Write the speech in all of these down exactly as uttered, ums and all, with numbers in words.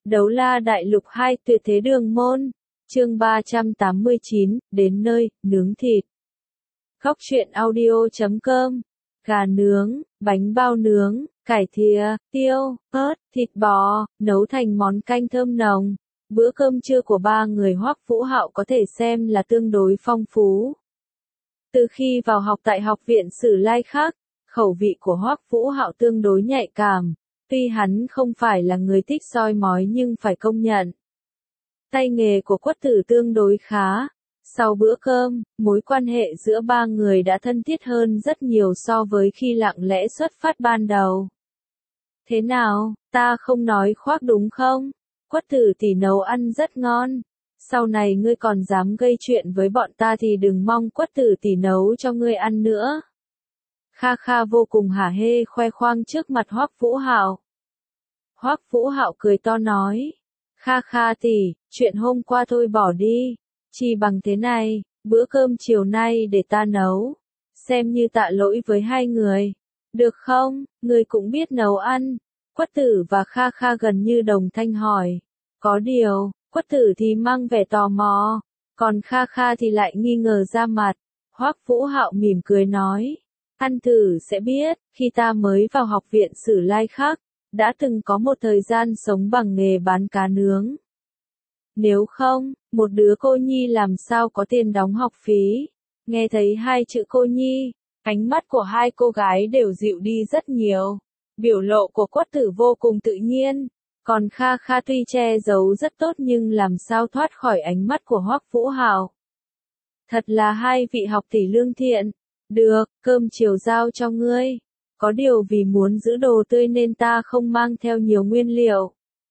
Đấu la đại lục hai tuyệt thế đường môn. Chương ba trăm tám mươi chín, đến nơi, nướng thịt. Góc truyện audio chấm com. Gà nướng, bánh bao nướng, cải thìa, tiêu, ớt, thịt bò, nấu thành món canh thơm nồng. Bữa cơm trưa của ba người Hoắc Vũ Hạo có thể xem là tương đối phong phú. Từ khi vào học tại học viện Sử Lai Khắc, khẩu vị của Hoắc Vũ Hạo tương đối nhạy cảm. Tuy hắn không phải là người thích soi mói nhưng phải công nhận. Tay nghề của Quất Tử tương đối khá. Sau bữa cơm, mối quan hệ giữa ba người đã thân thiết hơn rất nhiều so với khi lặng lẽ xuất phát ban đầu. Thế nào, ta không nói khoác đúng không? Quất Tử tỷ nấu ăn rất ngon. Sau này ngươi còn dám gây chuyện với bọn ta thì đừng mong Quất Tử tỷ nấu cho ngươi ăn nữa. Kha Kha vô cùng hả hê khoe khoang trước mặt Hoắc Vũ Hạo. Hoắc Vũ Hạo cười to nói, Kha Kha tỷ, chuyện hôm qua thôi bỏ đi, chỉ bằng thế này, bữa cơm chiều nay để ta nấu, xem như tạ lỗi với hai người, được không? Người cũng biết nấu ăn. Quất Tử và Kha Kha gần như đồng thanh hỏi, có điều, Quất Tử thì mang vẻ tò mò, còn Kha Kha thì lại nghi ngờ ra mặt. Hoắc Vũ Hạo mỉm cười nói, ăn thử sẽ biết, khi ta mới vào học viện Sử Lai Khắc, đã từng có một thời gian sống bằng nghề bán cá nướng. Nếu không, một đứa cô nhi làm sao có tiền đóng học phí. Nghe thấy hai chữ cô nhi, ánh mắt của hai cô gái đều dịu đi rất nhiều. Biểu lộ của Quất Tử vô cùng tự nhiên, còn Kha Kha tuy che giấu rất tốt nhưng làm sao thoát khỏi ánh mắt của Hoắc Vũ Hạo. Thật là hai vị học tỷ lương thiện. Được, cơm chiều giao cho ngươi. Có điều vì muốn giữ đồ tươi nên ta không mang theo nhiều nguyên liệu.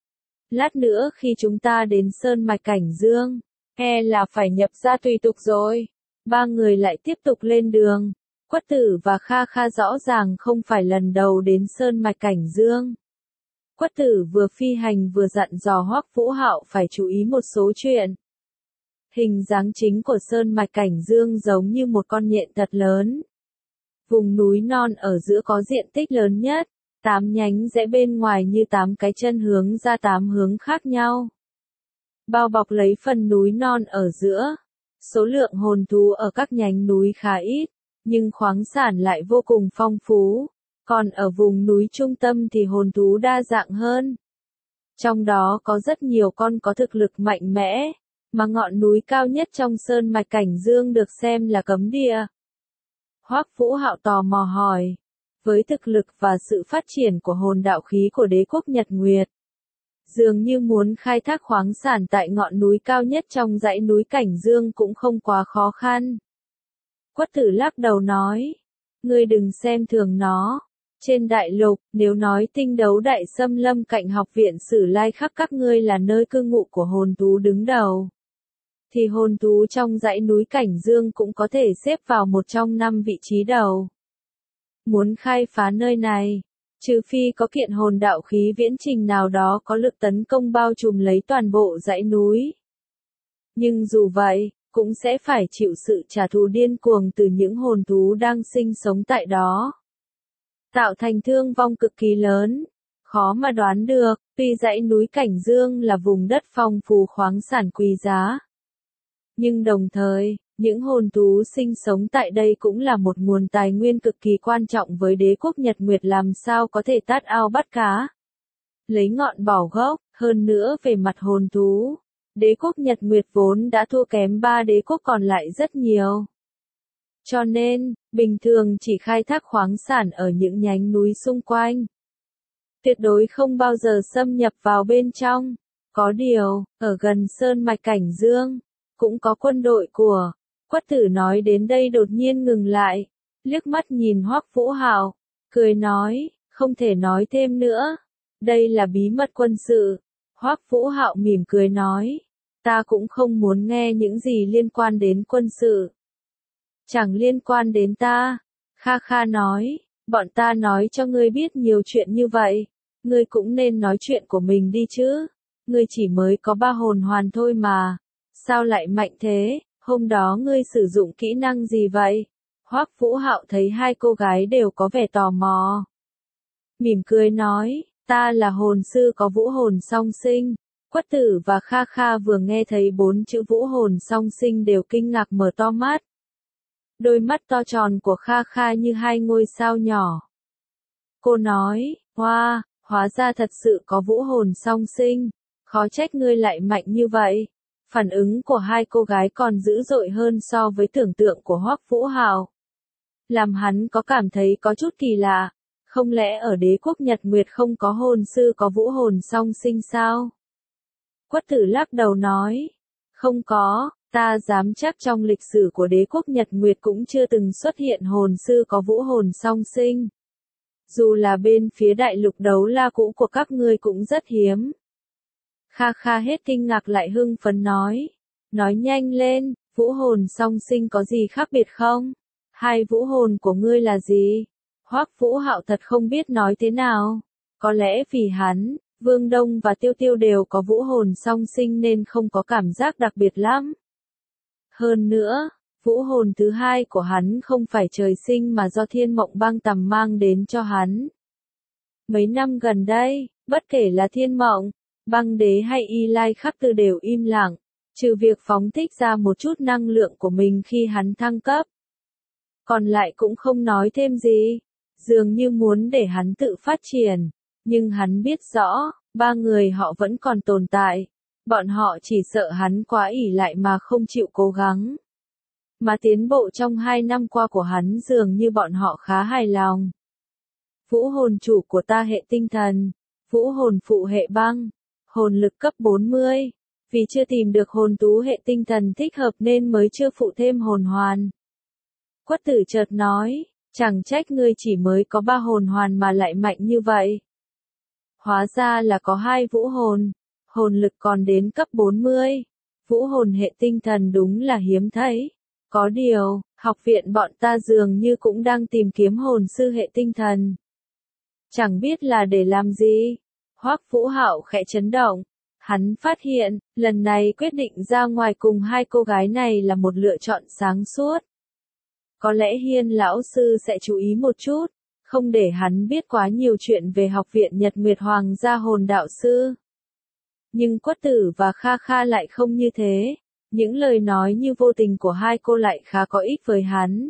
Lát nữa khi chúng ta đến Sơn Mạch Cảnh Dương, e là phải nhập gia tùy tục rồi. Ba người lại tiếp tục lên đường. Quất Tử và Kha Kha rõ ràng không phải lần đầu đến Sơn Mạch Cảnh Dương. Quất Tử vừa phi hành vừa dặn dò Hoắc Vũ Hạo phải chú ý một số chuyện. Hình dáng chính của Sơn Mạch Cảnh Dương giống như một con nhện thật lớn. Vùng núi non ở giữa có diện tích lớn nhất, tám nhánh rẽ bên ngoài như tám cái chân hướng ra tám hướng khác nhau. Bao bọc lấy phần núi non ở giữa. Số lượng hồn thú ở các nhánh núi khá ít, nhưng khoáng sản lại vô cùng phong phú. Còn ở vùng núi trung tâm thì hồn thú đa dạng hơn. Trong đó có rất nhiều con có thực lực mạnh mẽ, mà ngọn núi cao nhất trong Sơn Mạch Cảnh Dương được xem là cấm địa. Hoắc Vũ Hạo tò mò hỏi, với thực lực và sự phát triển của hồn đạo khí của đế quốc Nhật Nguyệt, dường như muốn khai thác khoáng sản tại ngọn núi cao nhất trong dãy núi Cảnh Dương cũng không quá khó khăn. Quất Tử lắc đầu nói, ngươi đừng xem thường nó. Trên đại lục, nếu nói tinh đấu đại xâm lâm cạnh học viện Sử Lai Khắc các ngươi là nơi cư ngụ của hồn thú đứng đầu, thì hồn thú trong dãy núi Cảnh Dương cũng có thể xếp vào một trong năm vị trí đầu. Muốn khai phá nơi này, trừ phi có kiện hồn đạo khí viễn trình nào đó có lực tấn công bao trùm lấy toàn bộ dãy núi. Nhưng dù vậy, cũng sẽ phải chịu sự trả thù điên cuồng từ những hồn thú đang sinh sống tại đó, tạo thành thương vong cực kỳ lớn. Khó mà đoán được, tuy dãy núi Cảnh Dương là vùng đất phong phú khoáng sản quý giá, nhưng đồng thời, những hồn thú sinh sống tại đây cũng là một nguồn tài nguyên cực kỳ quan trọng với đế quốc Nhật Nguyệt làm sao có thể tát ao bắt cá. Lấy ngọn bỏ gốc, hơn nữa về mặt hồn thú, đế quốc Nhật Nguyệt vốn đã thua kém ba đế quốc còn lại rất nhiều. Cho nên, bình thường chỉ khai thác khoáng sản ở những nhánh núi xung quanh. Tuyệt đối không bao giờ xâm nhập vào bên trong. Có điều, ở gần Sơn Mạch Cảnh Dương, cũng có quân đội của. Quất Tử nói đến đây đột nhiên ngừng lại, liếc mắt nhìn Hoắc Vũ Hạo, cười nói, không thể nói thêm nữa. Đây là bí mật quân sự. Hoắc Vũ Hạo mỉm cười nói, ta cũng không muốn nghe những gì liên quan đến quân sự. Chẳng liên quan đến ta. Kha Kha nói, bọn ta nói cho ngươi biết nhiều chuyện như vậy, ngươi cũng nên nói chuyện của mình đi chứ. Ngươi chỉ mới có ba hồn hoàn thôi mà, sao lại mạnh thế? Hôm đó ngươi sử dụng kỹ năng gì vậy? Hoắc Vũ Hạo thấy hai cô gái đều có vẻ tò mò, mỉm cười nói, Ta là hồn sư có vũ hồn song sinh. Quất Tử và Kha Kha vừa nghe thấy bốn chữ vũ hồn song sinh đều kinh ngạc mở to mắt. Đôi mắt to tròn của Kha Kha như hai ngôi sao nhỏ. Cô nói, hoa, hóa ra thật sự có vũ hồn song sinh. Khó trách ngươi lại mạnh như vậy. Phản ứng của hai cô gái còn dữ dội hơn so với tưởng tượng của Hoắc Vũ Hạo. Làm hắn có cảm thấy có chút kỳ lạ. Không lẽ ở đế quốc Nhật Nguyệt không có hồn sư có vũ hồn song sinh sao? Quất Tử lắc đầu nói, không có, ta dám chắc trong lịch sử của đế quốc Nhật Nguyệt cũng chưa từng xuất hiện hồn sư có vũ hồn song sinh. Dù là bên phía đại lục đấu la cũ của các ngươi cũng rất hiếm. Kha Kha hết kinh ngạc lại hưng phấn nói, nói nhanh lên, vũ hồn song sinh có gì khác biệt không? Hai vũ hồn của ngươi là gì? Hoắc Vũ Hạo thật không biết nói thế nào. Có lẽ vì hắn, Vương Đông và Tiêu Tiêu đều có vũ hồn song sinh nên không có cảm giác đặc biệt lắm. Hơn nữa, vũ hồn thứ hai của hắn không phải trời sinh mà do Thiên Mộng Băng Tầm mang đến cho hắn. Mấy năm gần đây, bất kể là Thiên Mộng, Băng Đế hay Y Lai Khắc Tư đều im lặng, trừ việc phóng thích ra một chút năng lượng của mình khi hắn thăng cấp. Còn lại cũng không nói thêm gì, dường như muốn để hắn tự phát triển, nhưng hắn biết rõ, ba người họ vẫn còn tồn tại, bọn họ chỉ sợ hắn quá ỷ lại mà không chịu cố gắng. Mà tiến bộ trong hai năm qua của hắn dường như bọn họ khá hài lòng. Vũ hồn chủ của ta hệ tinh thần, vũ hồn phụ hệ băng, hồn lực cấp bốn mươi, vì chưa tìm được hồn tú hệ tinh thần thích hợp nên mới chưa phụ thêm hồn hoàn. Quất Tử chợt nói, chẳng trách ngươi chỉ mới có ba hồn hoàn mà lại mạnh như vậy. Hóa ra là có hai vũ hồn, hồn lực còn đến cấp bốn mươi, vũ hồn hệ tinh thần đúng là hiếm thấy. Có điều, học viện bọn ta dường như cũng đang tìm kiếm hồn sư hệ tinh thần. Chẳng biết là để làm gì. Hoắc Vũ Hạo khẽ chấn động. Hắn phát hiện, lần này quyết định ra ngoài cùng hai cô gái này là một lựa chọn sáng suốt. Có lẽ Hiên lão sư sẽ chú ý một chút, không để hắn biết quá nhiều chuyện về học viện Nhật Nguyệt Hoàng gia hồn đạo sư. Nhưng Quất Tử và Kha Kha lại không như thế. Những lời nói như vô tình của hai cô lại khá có ích với hắn.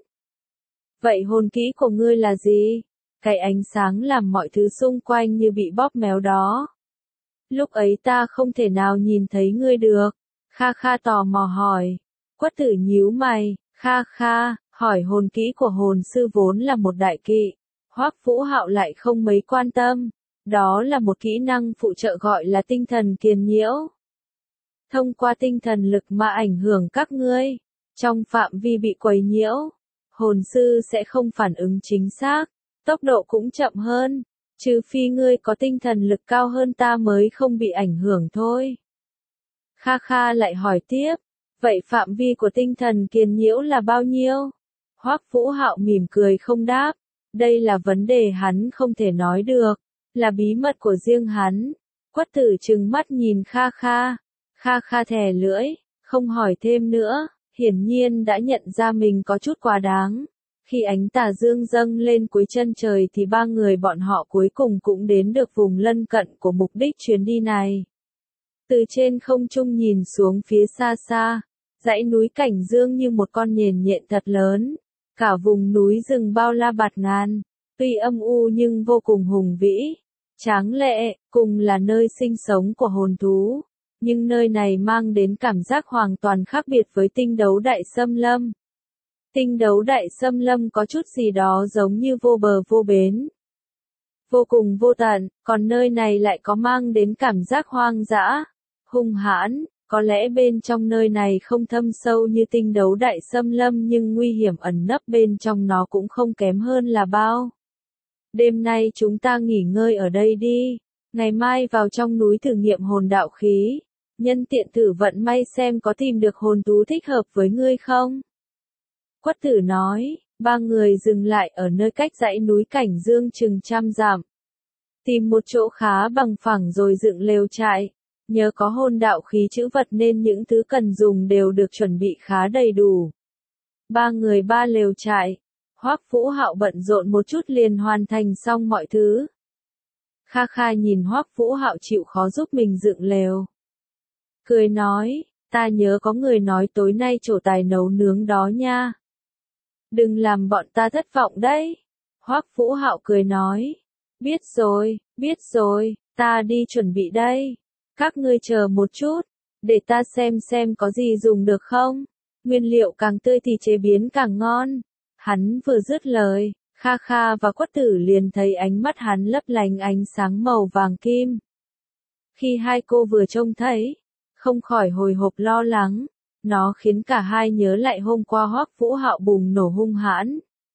Vậy hồn kỹ của ngươi là gì? Cái ánh sáng làm mọi thứ xung quanh như bị bóp méo đó. Lúc ấy ta không thể nào nhìn thấy ngươi được. Kha Kha tò mò hỏi. Quất Tử nhíu mày. Kha Kha, hỏi hồn kỹ của hồn sư vốn là một đại kỵ. Hoắc Vũ Hạo lại không mấy quan tâm. Đó là một kỹ năng phụ trợ gọi là tinh thần kiền nhiễu. Thông qua tinh thần lực mà ảnh hưởng các ngươi. Trong phạm vi bị quấy nhiễu, hồn sư sẽ không phản ứng chính xác, tốc độ cũng chậm hơn, trừ phi ngươi có tinh thần lực cao hơn ta mới không bị ảnh hưởng thôi. Kha Kha lại hỏi tiếp, vậy phạm vi của tinh thần kiền nhiễu là bao nhiêu? Hoắc Vũ Hạo mỉm cười không đáp, đây là vấn đề hắn không thể nói được, là bí mật của riêng hắn. Quất Tử trừng mắt nhìn Kha Kha. Kha Kha thè lưỡi, không hỏi thêm nữa, hiển nhiên đã nhận ra mình có chút quá đáng. Khi ánh tà dương dâng lên cuối chân trời thì ba người bọn họ cuối cùng cũng đến được vùng lân cận của mục đích chuyến đi này. Từ trên không trung nhìn xuống phía xa xa, dãy núi Cảnh Dương như một con nhện nhện thật lớn. Cả vùng núi rừng bao la bạt ngàn, tuy âm u nhưng vô cùng hùng vĩ, tráng lệ, cùng là nơi sinh sống của hồn thú. Nhưng nơi này mang đến cảm giác hoàn toàn khác biệt với tinh đấu đại xâm lâm. Tinh đấu đại xâm lâm có chút gì đó giống như vô bờ vô bến. Vô cùng vô tận, còn nơi này lại có mang đến cảm giác hoang dã, hung hãn, có lẽ bên trong nơi này không thâm sâu như tinh đấu đại xâm lâm nhưng nguy hiểm ẩn nấp bên trong nó cũng không kém hơn là bao. Đêm nay chúng ta nghỉ ngơi ở đây đi, ngày mai vào trong núi thử nghiệm hồn đạo khí. Nhân tiện thử vận may xem có tìm được hồn tú thích hợp với ngươi không? Quất Tử nói, ba người dừng lại ở nơi cách dãy núi Cảnh Dương chừng trăm dặm. Tìm một chỗ khá bằng phẳng rồi dựng lều trại. Nhờ có hồn đạo khí chữ vật nên những thứ cần dùng đều được chuẩn bị khá đầy đủ. Ba người ba lều trại. Hoắc Vũ Hạo bận rộn một chút liền hoàn thành xong mọi thứ. Kha Kha nhìn Hoắc Vũ Hạo chịu khó giúp mình dựng lều. Cười nói, ta nhớ có người nói tối nay trổ tài nấu nướng đó nha. Đừng làm bọn ta thất vọng đấy. Hoắc Vũ Hạo cười nói, biết rồi, biết rồi, ta đi chuẩn bị đây. Các ngươi chờ một chút, để ta xem xem có gì dùng được không. Nguyên liệu càng tươi thì chế biến càng ngon. Hắn vừa dứt lời, Kha Kha và Quất Tử liền thấy ánh mắt hắn lấp lánh ánh sáng màu vàng kim. Khi hai cô vừa trông thấy, không khỏi hồi hộp lo lắng, nó khiến cả hai nhớ lại hôm qua Hoắc Vũ Hạo bùng nổ hung hãn.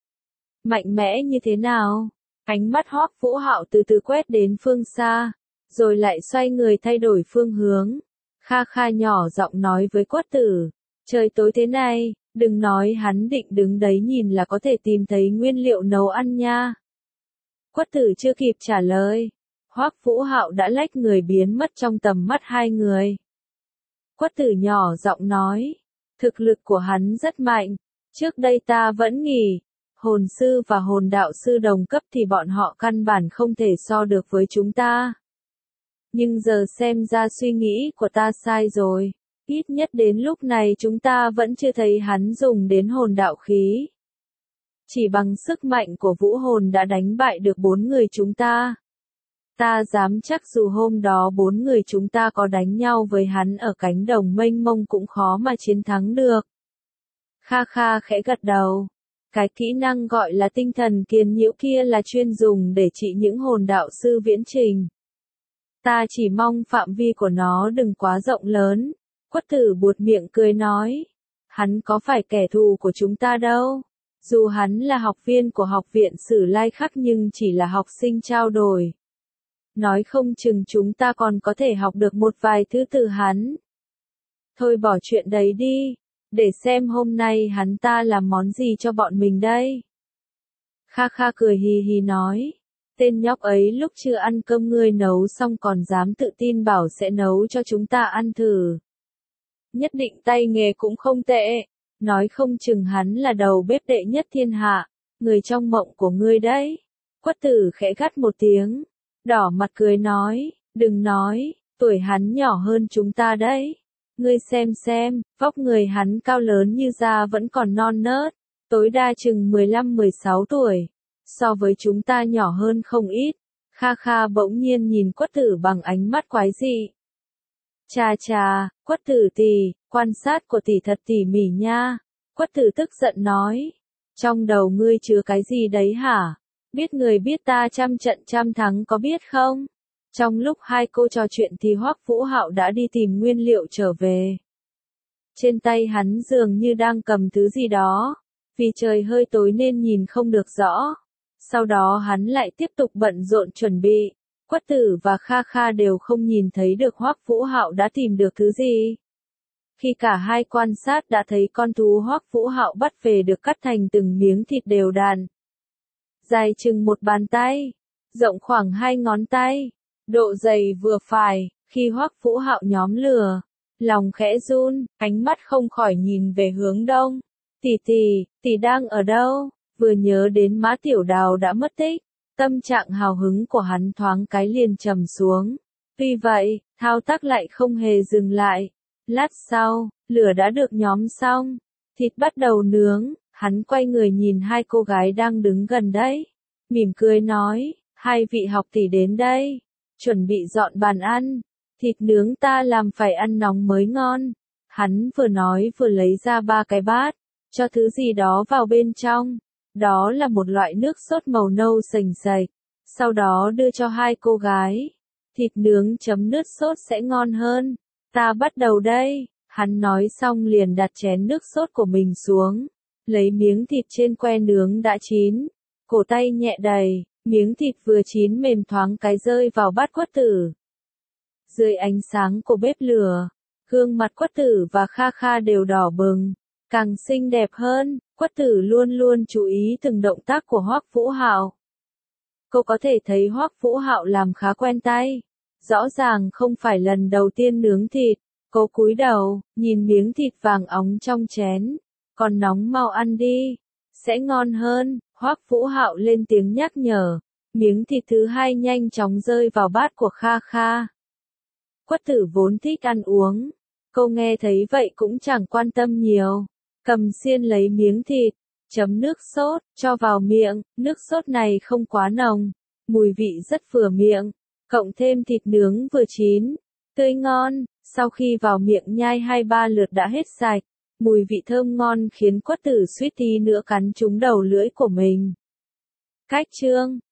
Mạnh mẽ như thế nào? Ánh mắt Hoắc Vũ Hạo từ từ quét đến phương xa, rồi lại xoay người thay đổi phương hướng. Kha Kha nhỏ giọng nói với Quất Tử, trời tối thế này, đừng nói hắn định đứng đấy nhìn là có thể tìm thấy nguyên liệu nấu ăn nha. Quất Tử chưa kịp trả lời, Hoắc Vũ Hạo đã lách người biến mất trong tầm mắt hai người. Quất Tử nhỏ giọng nói, thực lực của hắn rất mạnh, trước đây ta vẫn nghĩ, hồn sư và hồn đạo sư đồng cấp thì bọn họ căn bản không thể so được với chúng ta. Nhưng giờ xem ra suy nghĩ của ta sai rồi, ít nhất đến lúc này chúng ta vẫn chưa thấy hắn dùng đến hồn đạo khí. Chỉ bằng sức mạnh của vũ hồn đã đánh bại được bốn người chúng ta. Ta dám chắc dù hôm đó bốn người chúng ta có đánh nhau với hắn ở cánh đồng mênh mông cũng khó mà chiến thắng được. Kha Kha khẽ gật đầu. Cái kỹ năng gọi là tinh thần kiền nhiễu kia là chuyên dùng để trị những hồn đạo sư viễn trình. Ta chỉ mong phạm vi của nó đừng quá rộng lớn. Quất Tử buột miệng cười nói. Hắn có phải kẻ thù của chúng ta đâu. Dù hắn là học viên của học viện Sử Lai Khắc nhưng chỉ là học sinh trao đổi. Nói không chừng chúng ta còn có thể học được một vài thứ từ hắn. Thôi bỏ chuyện đấy đi, để xem hôm nay hắn ta làm món gì cho bọn mình đây. Kha Kha cười hì hì nói, tên nhóc ấy lúc chưa ăn cơm ngươi nấu xong còn dám tự tin bảo sẽ nấu cho chúng ta ăn thử. Nhất định tay nghề cũng không tệ, nói không chừng hắn là đầu bếp đệ nhất thiên hạ, người trong mộng của ngươi đấy. Quất Tử khẽ gắt một tiếng. Đỏ mặt cười nói, đừng nói, tuổi hắn nhỏ hơn chúng ta đấy. Ngươi xem xem, vóc người hắn cao lớn như da vẫn còn non nớt, tối đa chừng mười lăm mười sáu tuổi. So với chúng ta nhỏ hơn không ít. Kha Kha bỗng nhiên nhìn Quất Tử bằng ánh mắt quái dị. Chà chà, Quất Tử tỷ, quan sát của tỷ thật tỉ mỉ nha. Quất Tử tức giận nói, trong đầu ngươi chứa cái gì đấy hả? Biết người biết ta trăm trận trăm thắng có biết không? Trong lúc hai cô trò chuyện thì Hoắc Vũ Hạo đã đi tìm nguyên liệu trở về. Trên tay hắn dường như đang cầm thứ gì đó, vì trời hơi tối nên nhìn không được rõ. Sau đó hắn lại tiếp tục bận rộn chuẩn bị. Quất Tử và Kha Kha đều không nhìn thấy được Hoắc Vũ Hạo đã tìm được thứ gì. Khi cả hai quan sát đã thấy con thú Hoắc Vũ Hạo bắt về được cắt thành từng miếng thịt đều đặn. Dài chừng một bàn tay, rộng khoảng hai ngón tay, độ dày vừa phải. Khi Hoắc Vũ Hạo nhóm lửa, lòng khẽ run, ánh mắt không khỏi nhìn về hướng đông. Tỷ tỷ, tỷ đang ở đâu? Vừa nhớ đến Mã Tiểu Đào đã mất tích, tâm trạng hào hứng của hắn thoáng cái liền trầm xuống. Vì vậy, thao tác lại không hề dừng lại. Lát sau, lửa đã được nhóm xong, thịt bắt đầu nướng. Hắn quay người nhìn hai cô gái đang đứng gần đấy, mỉm cười nói, hai vị học tỷ đến đây, chuẩn bị dọn bàn ăn, thịt nướng ta làm phải ăn nóng mới ngon. Hắn vừa nói vừa lấy ra ba cái bát, cho thứ gì đó vào bên trong, đó là một loại nước sốt màu nâu sềnh sạch, sau đó đưa cho hai cô gái, thịt nướng chấm nước sốt sẽ ngon hơn, ta bắt đầu đây. Hắn nói xong liền đặt chén nước sốt của mình xuống. Lấy miếng thịt trên que nướng đã chín, cổ tay nhẹ đầy, miếng thịt vừa chín mềm thoáng cái rơi vào bát Quất Tử. Dưới ánh sáng của bếp lửa, gương mặt Quất Tử và Kha Kha đều đỏ bừng, càng xinh đẹp hơn. Quất Tử luôn luôn chú ý từng động tác của Hoắc Vũ Hạo. Cô có thể thấy Hoắc Vũ Hạo làm khá quen tay, rõ ràng không phải lần đầu tiên nướng thịt. Cô cúi đầu, nhìn miếng thịt vàng óng trong chén. Còn nóng mau ăn đi, sẽ ngon hơn. Hoắc Vũ Hạo lên tiếng nhắc nhở, Miếng thịt thứ hai nhanh chóng rơi vào bát của Kha Kha. Quất tử vốn thích ăn uống. Cô nghe thấy vậy cũng chẳng quan tâm nhiều. Cầm xiên lấy miếng thịt, chấm nước sốt, cho vào miệng. Nước sốt này không quá nồng, mùi vị rất vừa miệng. Cộng thêm thịt nướng vừa chín, tươi ngon. Sau khi vào miệng nhai hai ba lượt đã hết sạch. Mùi vị thơm ngon khiến Quất tử suýt tí nữa cắn trúng đầu lưỡi của mình. Cách chương